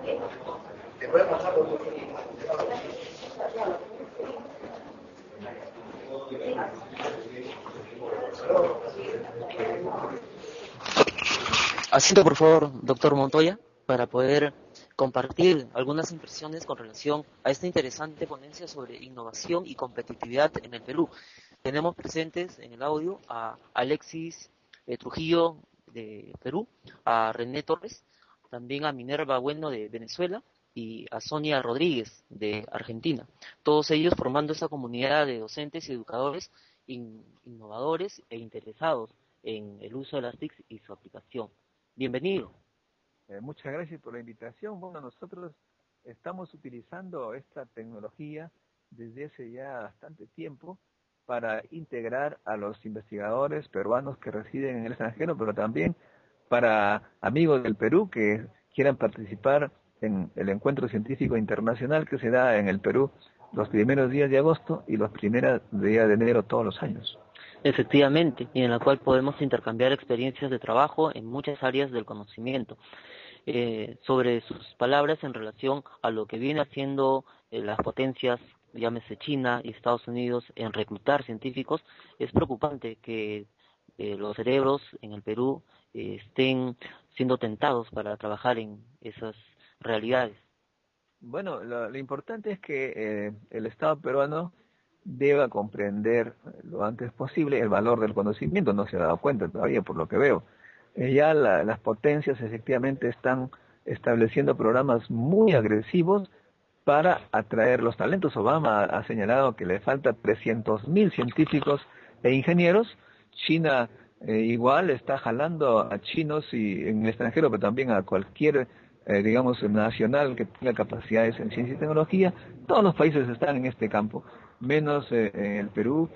Asiento, por favor, doctor Montoya, para poder compartir algunas impresiones con relación a esta interesante ponencia sobre innovación y competitividad en el Perú. Tenemos presentes en el audio a Alexis Trujillo de Perú, a René Torres, también a Minerva Bueno de Venezuela y a Sonia Rodríguez de Argentina. Todos ellos formando esta comunidad de docentes y educadores innovadores e interesados en el uso de las TIC y su aplicación. Bienvenido. Muchas gracias por la invitación. Bueno, nosotros estamos utilizando esta tecnología desde hace ya bastante tiempo para integrar a los investigadores peruanos que residen en el extranjero, pero también para amigos del Perú que quieran participar en el encuentro científico internacional que se da en el Perú los primeros días de agosto y los primeros días de enero todos los años. Efectivamente, y en la cual podemos intercambiar experiencias de trabajo en muchas áreas del conocimiento. Sobre sus palabras en relación a lo que viene haciendo las potencias, llámese China y Estados Unidos, en reclutar científicos, es preocupante que los cerebros en el Perú estén siendo tentados para trabajar en esas realidades. Bueno, lo importante es que el Estado peruano deba comprender lo antes posible el valor del conocimiento. No se ha dado cuenta todavía, por lo que veo. Ya las potencias efectivamente están estableciendo programas muy agresivos para atraer los talentos. Obama ha señalado que le falta 300.000 científicos e ingenieros. China igual está jalando a chinos y en el extranjero, pero también a cualquier digamos, nacional que tenga capacidades en ciencia y tecnología. Todos los países están en este campo, menos el Perú,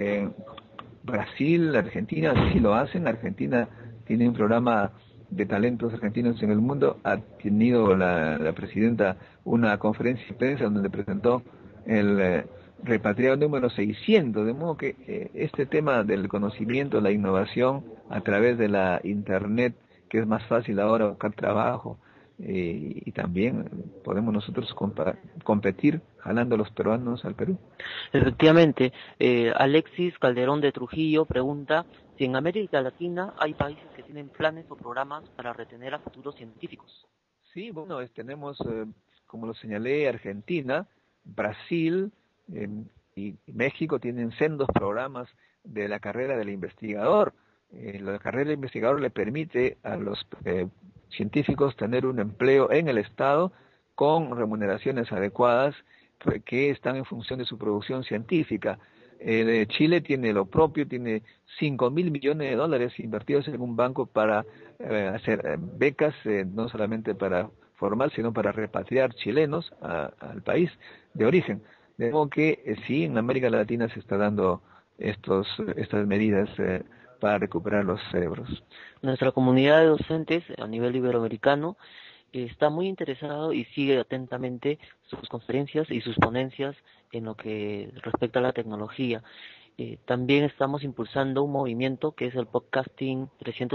Brasil, Argentina, sí lo hacen. Argentina tiene un programa de talentos argentinos en el mundo. Ha tenido la presidenta una conferencia de prensa donde presentó el repatriado número 600, de modo que este tema del conocimiento, la innovación a través de la internet, que es más fácil ahora buscar trabajo, y también podemos nosotros competir jalando a los peruanos al Perú. Efectivamente, Alexis Calderón de Trujillo pregunta si en América Latina hay países que tienen planes o programas para retener a futuros científicos. Sí, bueno, tenemos, como lo señalé, Argentina, Brasil y México tienen sendos programas de la carrera del investigador. La carrera del investigador le permite a los científicos tener un empleo en el Estado con remuneraciones adecuadas que están en función de su producción científica. Chile tiene lo propio, tiene 5.000 millones de dólares invertidos en un banco para hacer becas, no solamente para formar, sino para repatriar chilenos al país de origen. De modo que sí, en América Latina se está dando estas medidas para recuperar los cerebros. Nuestra comunidad de docentes a nivel iberoamericano está muy interesado y sigue atentamente sus conferencias y sus ponencias en lo que respecta a la tecnología. También estamos impulsando un movimiento que es el podcasting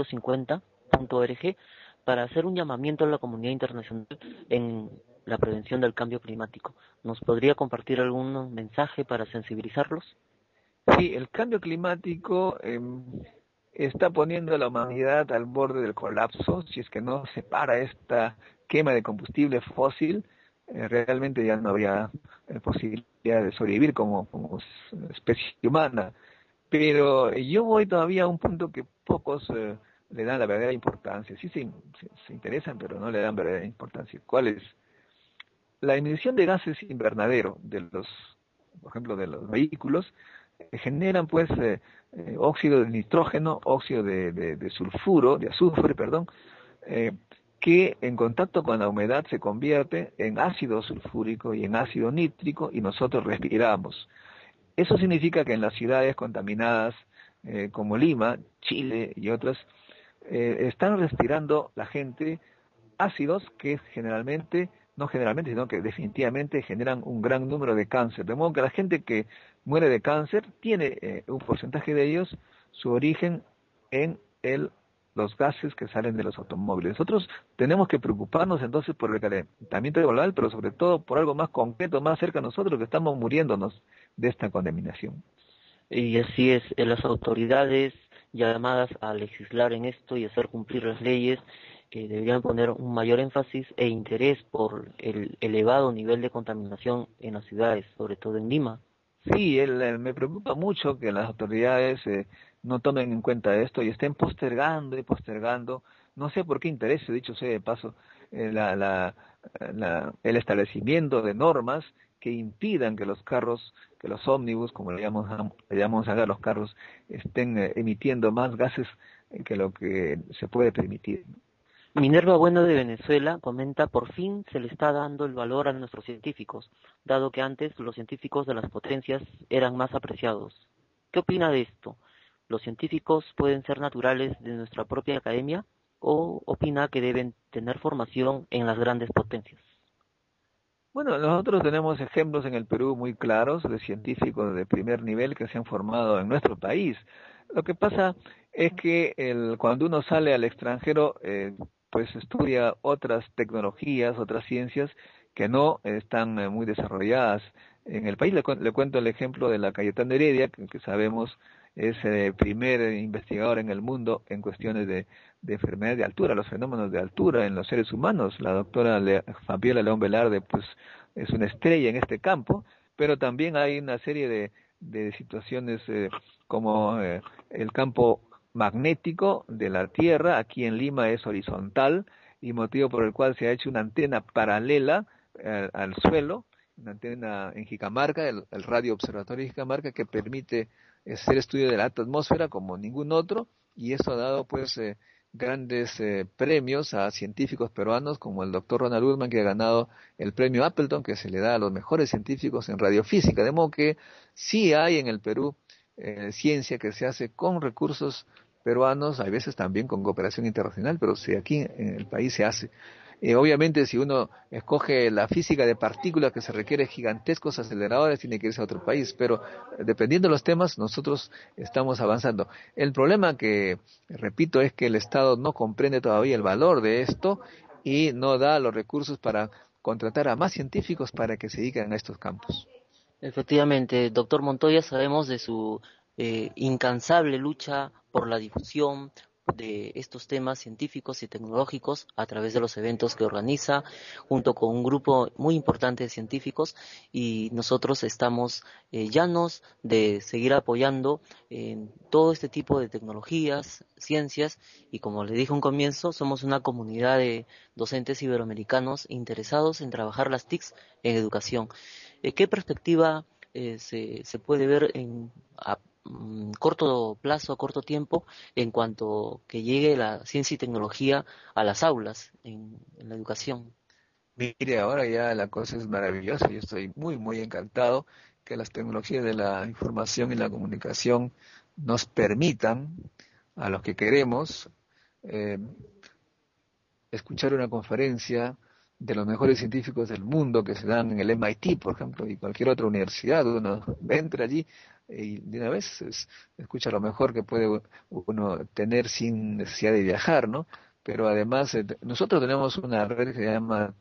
350.org para hacer un llamamiento a la comunidad internacional en la prevención del cambio climático. ¿Nos podría compartir algún mensaje para sensibilizarlos? Sí, el cambio climático está poniendo a la humanidad al borde del colapso. Si es que no se para esta quema de combustible fósil, realmente ya no habría posibilidad de sobrevivir como especie humana. Pero yo voy todavía a un punto que pocos le dan la verdadera importancia. Sí se interesan, pero no le dan verdadera importancia. ¿Cuál es? La emisión de gases invernadero de por ejemplo, de los vehículos, generan pues óxido de nitrógeno, óxido de sulfuro, de azufre, perdón, que en contacto con la humedad se convierte en ácido sulfúrico y en ácido nítrico y nosotros respiramos. Eso significa que en las ciudades contaminadas como Lima, Chile y otras, están respirando la gente ácidos que no generalmente, sino que definitivamente generan un gran número de cáncer. De modo que la gente que muere de cáncer tiene un porcentaje de ellos su origen en el los gases que salen de los automóviles. Nosotros tenemos que preocuparnos entonces por el calentamiento global, pero sobre todo por algo más concreto, más cerca de nosotros, que estamos muriéndonos de esta contaminación. Y así es, las autoridades llamadas a legislar en esto y hacer cumplir las leyes deberían poner un mayor énfasis e interés por el elevado nivel de contaminación en las ciudades, sobre todo en Lima. Sí, me preocupa mucho que las autoridades no tomen en cuenta esto y estén postergando y postergando. No sé por qué interés, dicho sea de paso, eh, la, la, el establecimiento de normas que impidan que los carros, que los ómnibus, como le llamamos acá, los carros, estén emitiendo más gases que lo que se puede permitir. Minerva Bueno de Venezuela comenta: por fin se le está dando el valor a nuestros científicos, dado que antes los científicos de las potencias eran más apreciados. ¿Qué opina de esto? ¿Los científicos pueden ser naturales de nuestra propia academia o opina que deben tener formación en las grandes potencias? Bueno, nosotros tenemos ejemplos en el Perú muy claros de científicos de primer nivel que se han formado en nuestro país. Lo que pasa es que cuando uno sale al extranjero, pues estudia otras tecnologías, otras ciencias que no están muy desarrolladas en el país. Le cuento el ejemplo de la Cayetana Heredia, que sabemos es el primer investigador en el mundo en cuestiones de enfermedades de altura, los fenómenos de altura en los seres humanos. La doctora Fabiola León Velarde, pues, es una estrella en este campo, pero también hay una serie de situaciones como el campo magnético de la Tierra. Aquí en Lima es horizontal y motivo por el cual se ha hecho una antena paralela al suelo, una antena en Jicamarca, el Radio Observatorio de Jicamarca, que permite hacer estudio de la atmósfera como ningún otro, y eso ha dado pues grandes premios a científicos peruanos como el doctor Ronald Urman, que ha ganado el premio Appleton, que se le da a los mejores científicos en radiofísica. De modo que sí hay en el Perú ciencia que se hace con recursos peruanos, hay veces también con cooperación internacional, pero sí aquí en el país se hace. Obviamente, si uno escoge la física de partículas, que se requiere gigantescos aceleradores, tiene que irse a otro país, pero dependiendo de los temas, nosotros estamos avanzando. El problema que, repito, es que el Estado no comprende todavía el valor de esto y no da los recursos para contratar a más científicos para que se dediquen a estos campos. Efectivamente, doctor Montoya, sabemos de su incansable lucha por la difusión de estos temas científicos y tecnológicos a través de los eventos que organiza junto con un grupo muy importante de científicos, y nosotros estamos llanos de seguir apoyando en todo este tipo de tecnologías, ciencias, y como le dije a un comienzo, somos una comunidad de docentes iberoamericanos interesados en trabajar las TICs en educación. ¿Qué perspectiva se puede ver a corto plazo, a corto tiempo, en cuanto que llegue la ciencia y tecnología a las aulas en la educación? Mire, ahora ya la cosa es maravillosa. Yo estoy muy, muy encantado que las tecnologías de la información y la comunicación nos permitan, a los que queremos, eh, escuchar una conferencia de los mejores científicos del mundo que se dan en el MIT, por ejemplo, y cualquier otra universidad. Uno entra allí y de una vez escucha lo mejor que puede uno tener sin necesidad de viajar, ¿no? Pero además nosotros tenemos una red que se llama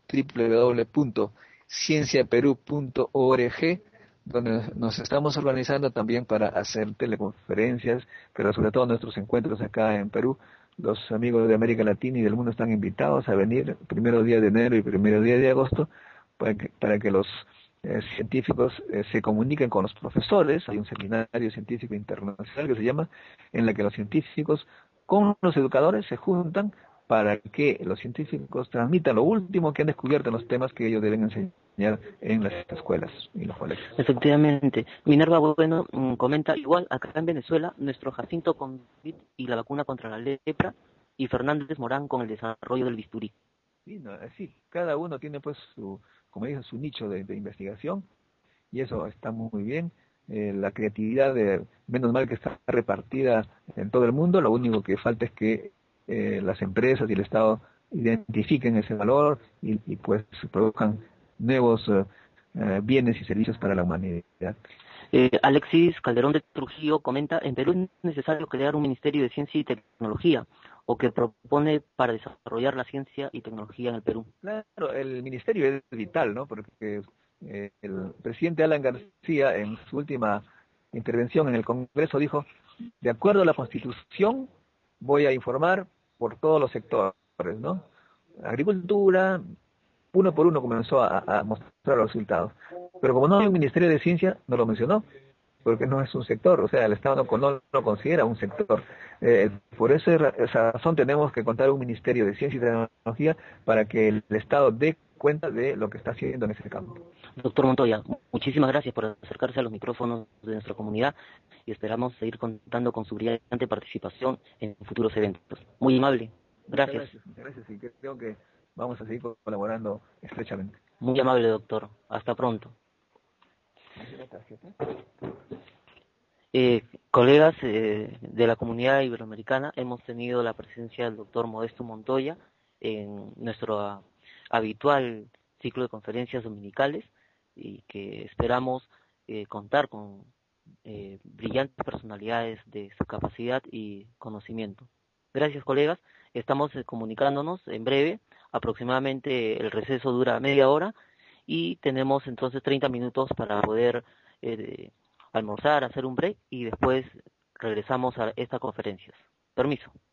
www.cienciaperú.org, donde nos estamos organizando también para hacer teleconferencias, pero sobre todo nuestros encuentros acá en Perú. Los amigos de América Latina y del mundo están invitados a venir el primero día de enero y primero día de agosto para que los científicos se comuniquen con los profesores. Hay un seminario científico internacional que se llama, en la que los científicos con los educadores se juntan para que los científicos transmitan lo último que han descubierto en los temas que ellos deben enseñar en las escuelas y los colegios. Efectivamente. Minerva Bueno comenta: igual acá en Venezuela, nuestro Jacinto con COVID y la vacuna contra la lepra, y Fernández Morán con el desarrollo del bisturí. Sí, no, sí, cada uno tiene pues como dije, su nicho de investigación, y eso está muy bien. La creatividad, menos mal que está repartida en todo el mundo. Lo único que falta es que las empresas y el Estado identifiquen ese valor y pues produzcan nuevos bienes y servicios para la humanidad. Alexis Calderón de Trujillo comenta: en Perú es necesario crear un Ministerio de Ciencia y Tecnología, o que propone para desarrollar la ciencia y tecnología en el Perú? Claro, el ministerio es vital, ¿no? Porque el presidente Alan García, en su última intervención en el Congreso, dijo: de acuerdo a la Constitución, voy a informar por todos los sectores, ¿no? Agricultura, uno por uno comenzó a mostrar los resultados. Pero como no hay un Ministerio de Ciencia, no lo mencionó, porque no es un sector, o sea, el Estado no lo considera un sector. Por esa razón tenemos que contar un Ministerio de Ciencia y Tecnología para que el Estado dé cuenta de lo que está haciendo en ese campo. Doctor Montoya, muchísimas gracias por acercarse a los micrófonos de nuestra comunidad y esperamos seguir contando con su brillante participación en futuros eventos. Muy amable. Gracias. Muchas gracias y creo que vamos a seguir colaborando estrechamente. Muy amable, doctor. Hasta pronto. Gracias. Colegas de la comunidad iberoamericana, hemos tenido la presencia del doctor Modesto Montoya en nuestro habitual ciclo de conferencias dominicales y que esperamos contar con brillantes personalidades de su capacidad y conocimiento. Gracias, colegas. Estamos comunicándonos en breve. Aproximadamente el receso dura media hora y tenemos entonces 30 minutos para poder almorzar, hacer un break y después regresamos a esta conferencia. Permiso.